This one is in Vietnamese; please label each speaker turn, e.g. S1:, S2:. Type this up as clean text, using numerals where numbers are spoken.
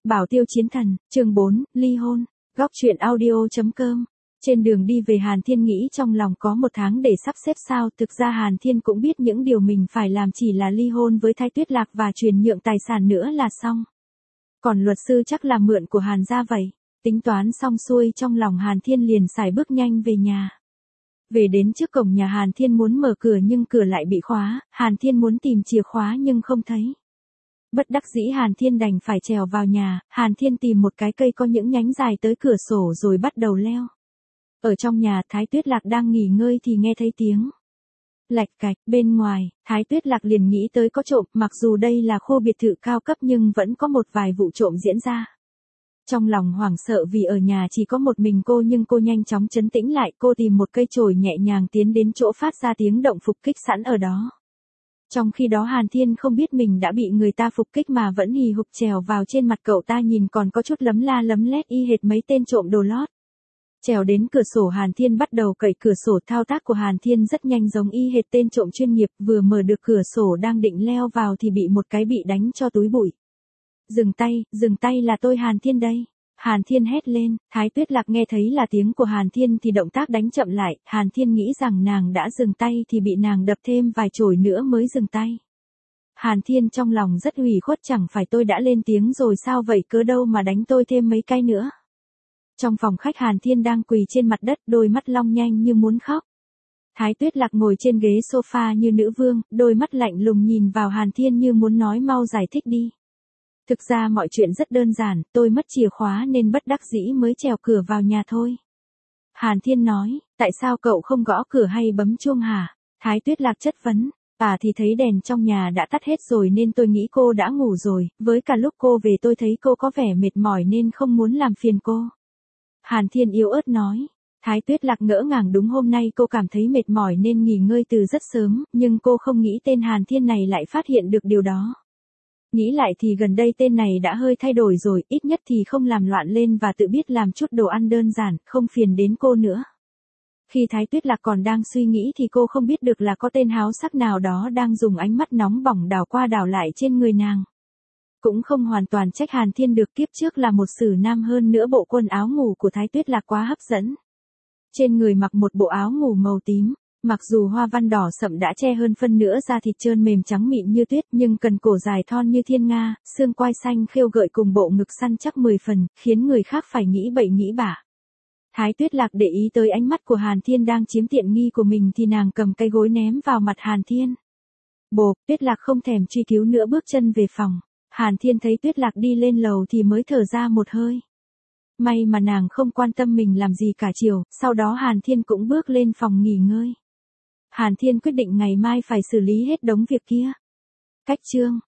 S1: Bảo Tiêu Chiến Thần, chương 4, ly hôn. Góc truyện audio.com. Trên đường đi về Hàn Thiên nghĩ trong lòng có một tháng để sắp xếp sao, thực ra Hàn Thiên cũng biết những điều mình phải làm chỉ là ly hôn với Thái Tuyết Lạc và chuyển nhượng tài sản nữa là xong. Còn luật sư chắc là mượn của Hàn gia vậy. Tính toán xong xuôi trong lòng Hàn Thiên liền sải bước nhanh về nhà. Về đến trước cổng nhà Hàn Thiên muốn mở cửa nhưng cửa lại bị khóa, Hàn Thiên muốn tìm chìa khóa nhưng không thấy. Bất đắc dĩ Hàn Thiên đành phải trèo vào nhà, Hàn Thiên tìm một cái cây có những nhánh dài tới cửa sổ rồi bắt đầu leo. Ở trong nhà Thái Tuyết Lạc đang nghỉ ngơi thì nghe thấy tiếng lạch cạch bên ngoài, Thái Tuyết Lạc liền nghĩ tới có trộm, mặc dù đây là khu biệt thự cao cấp nhưng vẫn có một vài vụ trộm diễn ra. Trong lòng hoảng sợ vì ở nhà chỉ có một mình cô nhưng cô nhanh chóng trấn tĩnh lại, cô tìm một cây chổi nhẹ nhàng tiến đến chỗ phát ra tiếng động phục kích sẵn ở đó. Trong khi đó Hàn Thiên không biết mình đã bị người ta phục kích mà vẫn hì hục trèo vào trên mặt cậu ta, nhìn còn có chút lấm la lấm lét y hệt mấy tên trộm đồ lót. Trèo đến cửa sổ Hàn Thiên bắt đầu cậy cửa sổ, thao tác của Hàn Thiên rất nhanh giống y hệt tên trộm chuyên nghiệp, vừa mở được cửa sổ đang định leo vào thì bị một cái bị đánh cho túi bụi. Dừng tay là tôi Hàn Thiên đây. Hàn Thiên hét lên, Thái Tuyết Lạc nghe thấy là tiếng của Hàn Thiên thì động tác đánh chậm lại, Hàn Thiên nghĩ rằng nàng đã dừng tay thì bị nàng đập thêm vài chổi nữa mới dừng tay. Hàn Thiên trong lòng rất ủy khuất, chẳng phải tôi đã lên tiếng rồi sao vậy, cớ đâu mà đánh tôi thêm mấy cái nữa. Trong phòng khách Hàn Thiên đang quỳ trên mặt đất, đôi mắt long nhanh như muốn khóc. Thái Tuyết Lạc ngồi trên ghế sofa như nữ vương, đôi mắt lạnh lùng nhìn vào Hàn Thiên như muốn nói mau giải thích đi. Thực ra mọi chuyện rất đơn giản, tôi mất chìa khóa nên bất đắc dĩ mới trèo cửa vào nhà thôi. Hàn Thiên nói, tại sao cậu không gõ cửa hay bấm chuông hả? Thái Tuyết Lạc chất vấn, thì thấy đèn trong nhà đã tắt hết rồi nên tôi nghĩ cô đã ngủ rồi, với cả lúc cô về tôi thấy cô có vẻ mệt mỏi nên không muốn làm phiền cô. Hàn Thiên yếu ớt nói. Thái Tuyết Lạc ngỡ ngàng, đúng hôm nay cô cảm thấy mệt mỏi nên nghỉ ngơi từ rất sớm, nhưng cô không nghĩ tên Hàn Thiên này lại phát hiện được điều đó. Nghĩ lại thì gần đây tên này đã hơi thay đổi rồi, ít nhất thì không làm loạn lên và tự biết làm chút đồ ăn đơn giản, không phiền đến cô nữa. Khi Thái Tuyết Lạc còn đang suy nghĩ thì cô không biết được là có tên háo sắc nào đó đang dùng ánh mắt nóng bỏng đảo qua đảo lại trên người nàng. Cũng không hoàn toàn trách Hàn Thiên được, kiếp trước là một sử nam, hơn nữa bộ quần áo ngủ của Thái Tuyết Lạc quá hấp dẫn. Trên người mặc một bộ áo ngủ màu tím. Mặc dù hoa văn đỏ sậm đã che hơn phân nửa da thịt trơn mềm trắng mịn như tuyết, nhưng cần cổ dài thon như thiên nga, xương quai xanh khêu gợi cùng bộ ngực săn chắc 10 phần, khiến người khác phải nghĩ bậy nghĩ bạ. Thái Tuyết Lạc để ý tới ánh mắt của Hàn Thiên đang chiếm tiện nghi của mình thì nàng cầm cây gối ném vào mặt Hàn Thiên. Bộp, Tuyết Lạc không thèm truy cứu nữa bước chân về phòng. Hàn Thiên thấy Tuyết Lạc đi lên lầu thì mới thở ra một hơi. May mà nàng không quan tâm mình làm gì cả chiều, sau đó Hàn Thiên cũng bước lên phòng nghỉ ngơi. Hàn Thiên quyết định ngày mai phải xử lý hết đống việc kia. Cách chương